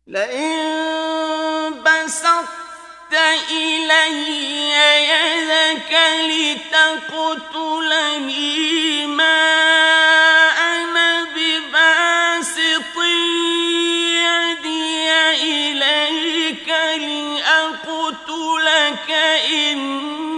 لئن بسطت إلي يدك لتقتلني ما أنا بباسط يدي إليك لأقتلك إني